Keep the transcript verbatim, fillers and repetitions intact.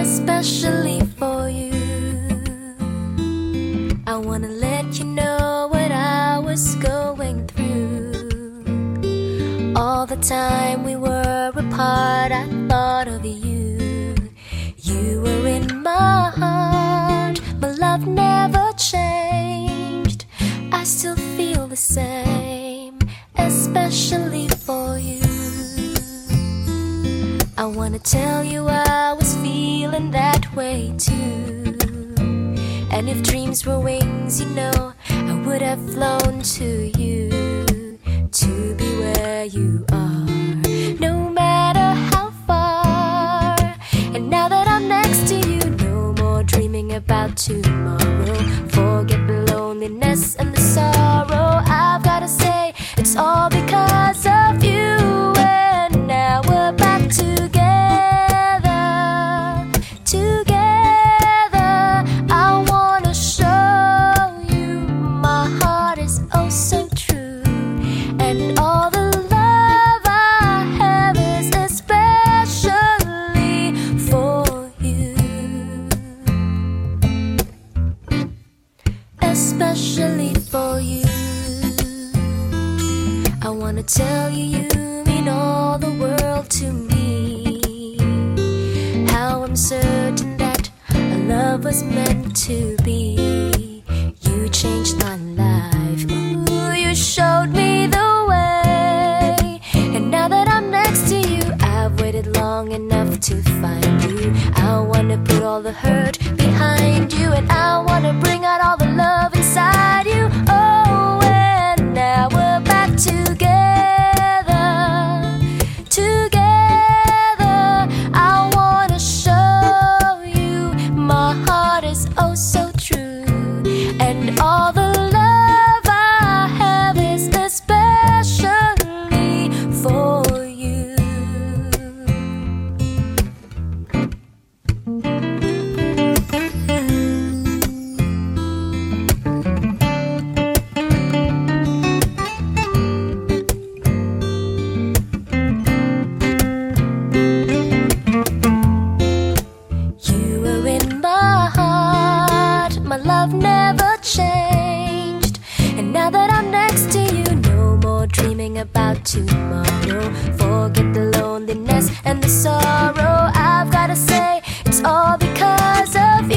especially for you. I wanna let you know what I was going through. All the time we were apart, I thought of you. You were in my heart, my love never changed. I still feel the same, especially for you. I wanna tell you I was feeling that way too. And if dreams were wings, you know, I would have flown to you, to be where you are, no matter how far. And now that I'm next to you, no more dreaming about tomorrow. Forget the loneliness and the sorrow. I've gotta say, it's all because of you. And now we're back together, together. I wanna show you my heart is oh so true. And all the love I have is especially for you, especially for you. I wanna tell you you mean all the world to me. How I'm certain that our love was meant to be. You changed my life, ooh, you showed me the way. And now that I'm next to you, I've waited long enough to find you. I wanna put all the hurt behind you, and I wanna bring out all the love inside you. Oh, and now we're back together, together. I wanna show you my heart is oh so true. And all the love I have is especially for you. You were in my heart, my love never changed. And now that I'm next to you, no more dreaming about tomorrow. Forget the loneliness and the sorrow. I've gotta say, it's all because of